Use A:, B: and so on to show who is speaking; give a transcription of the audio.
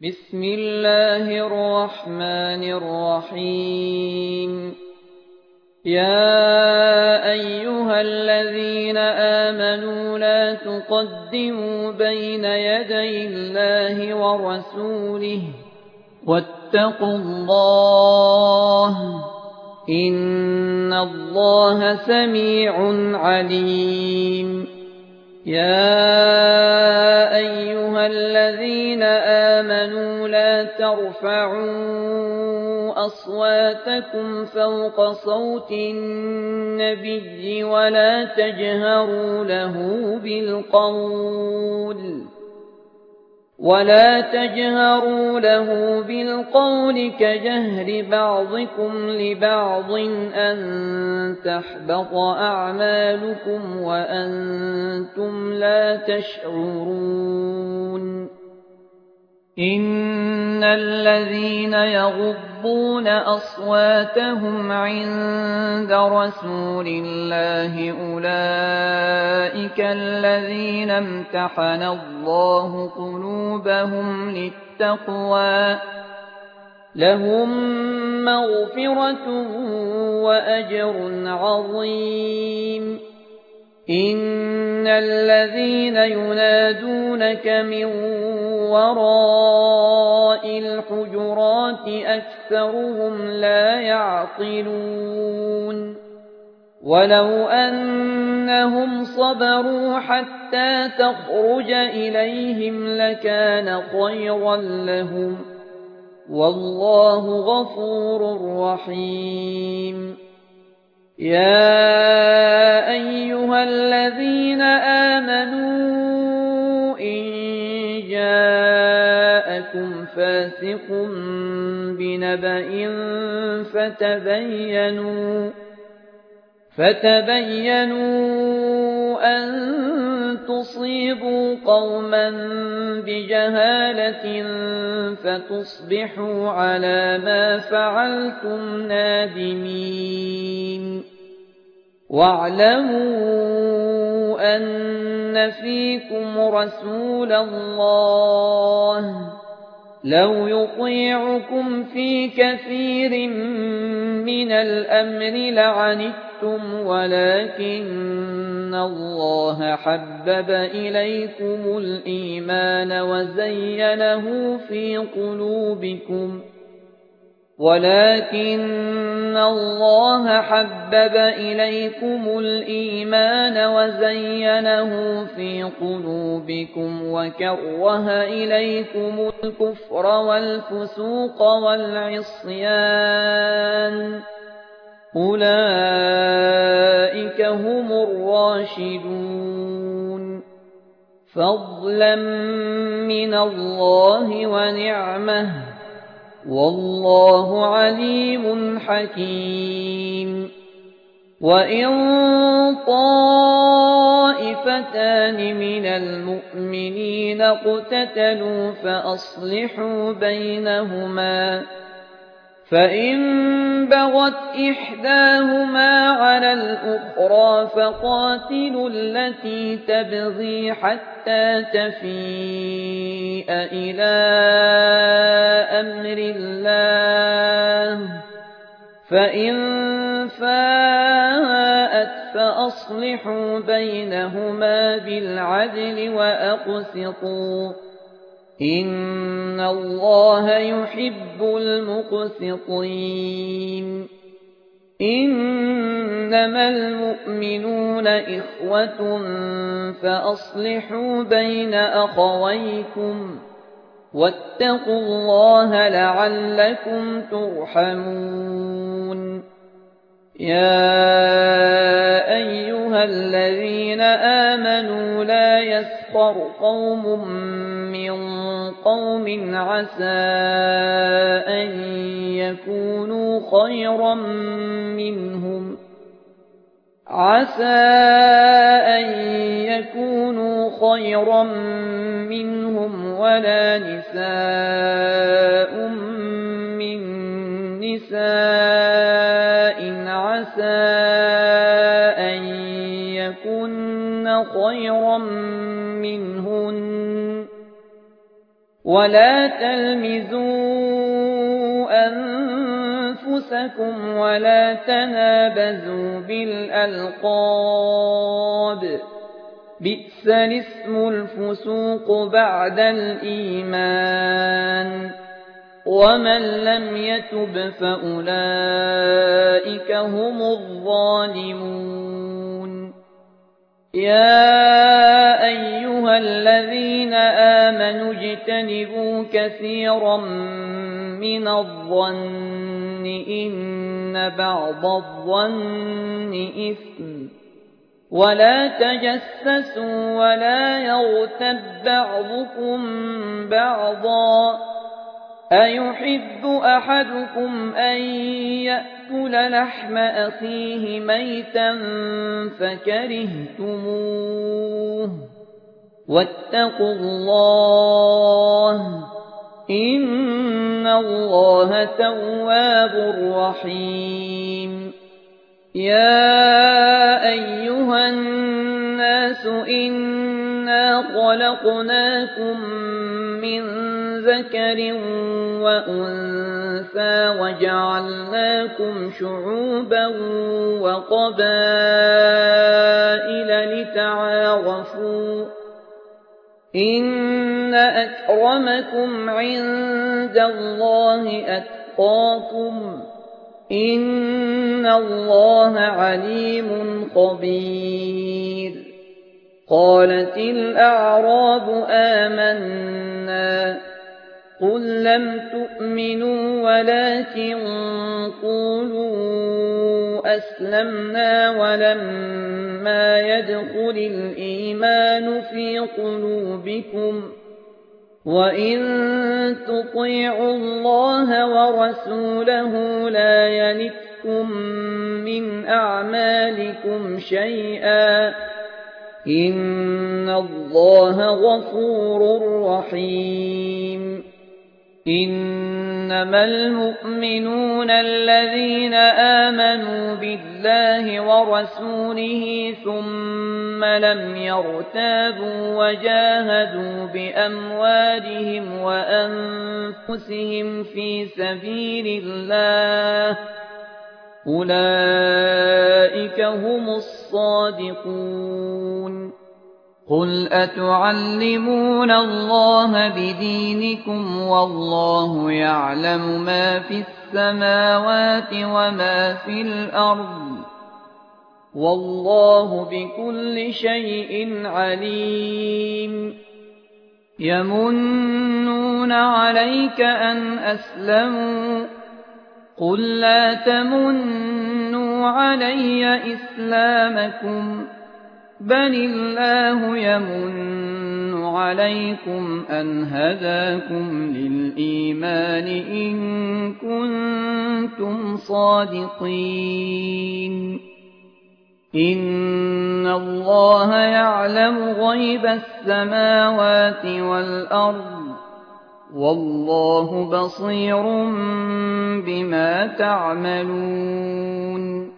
A: بسم الله الرحمن الرحيم. يا أيها الذين آمنوا لا تقدموا بين يدي الله ورسوله واتقوا الله إن الله سميع عليم. يا أيها الذين آمنوا لا ترفعوا أصواتكم فوق صوت النبي ولا تجهروا له بالقول كجهر بعضكم لبعض أن تحبط أعمالكم وأنتم لا تشعرون. إن الذين يغضون أصواتهم عند رسول الله أولئك الذين امتحن الله قلوبهم للتقوى لهم مغفرة وأجر عظيم. إن الذين ينادونك من وراء الحجرات أكثرهم لا يعقلون. ولو أنهم صبروا حتى تخرج إليهم لكان خيرا لهم والله غفور رحيم. يا أيها الذين آمنوا إن جاءكم فاسق بنبأ فتبينوا أن تصيبوا قوما بجهالة فتصبحوا على ما فعلتم نادمين. واعلموا أن فيكم رسول الله لو يطيعكم في كثير من الأمر لعنتم ولكن الله حبب إليكم الإيمان وزينه في قلوبكم وكره إليكم الكفر والفسوق والعصيان أولئك هم الراشدون فضلا من الله ونعمه والله عليم حكيم. وإن طائفتان من المؤمنين اقتتلوا فأصلحوا بينهما فإن بغت إحداهما على الأخرى فقاتلوا التي تبغي حتى تفيء إلى أمر الله فإن فاءت فأصلحوا بينهما بالعدل وأقسطوا إن الله يحب المقسطين. إنما المؤمنون إخوة فأصلحوا بين أخويكم واتقوا الله لعلكم ترحمون. يا أيها الذين آمنوا لا يسخر قوم من قوم عسى أن يكونوا خيرا منهم ولا نساء من نساء عسى أن يكن خيرا منهن ولا تلمزوا أنفسكم ولا تنابزوا بالألقاب بئس الاسم الفسوق بعد الإيمان ومن لم يتب فأولئك هم الظالمون يا أيها الذين آمنوا اجتنبوا كثيرا من الظن إن بعض الظن إثم ولا تجسسوا ولا يغتب بعضكم بعضا أيحب أحدكم أن يأكل لحم أخيه ميتا فكرهتموه واتقوا الله إن الله تواب رحيم يا أيها الناس إنا خلقناكم من ذكر وأنثى وجعلناكم شعوبا وقبائل لتعارفوا إن أكرمكم عند الله أتقاكم إن الله عليم خبير قالت الأعراب آمنا قل لم تؤمنوا ولكن قولوا أسلمنا ولما يدخل الإيمان في قلوبكم وإن تطيعوا الله ورسوله لا يلتكم من أعمالكم شيئا إن الله غفور رحيم إنما المؤمنون الذين آمنوا بالله ورسوله ثم لم يرتابوا وجاهدوا بأموالهم وأنفسهم في سبيل الله أولئك هم الصادقون قل أتعلمون الله بدينكم والله يعلم ما في السماوات وما في الأرض والله بكل شيء عليم يمنون عليك أن أسلموا قل لا تمنوا علي إسلامكم بل الله يمن عليكم أن هداكم للإيمان إن كنتم صادقين إن الله يعلم غيب السماوات والأرض والله بصير بما تعملون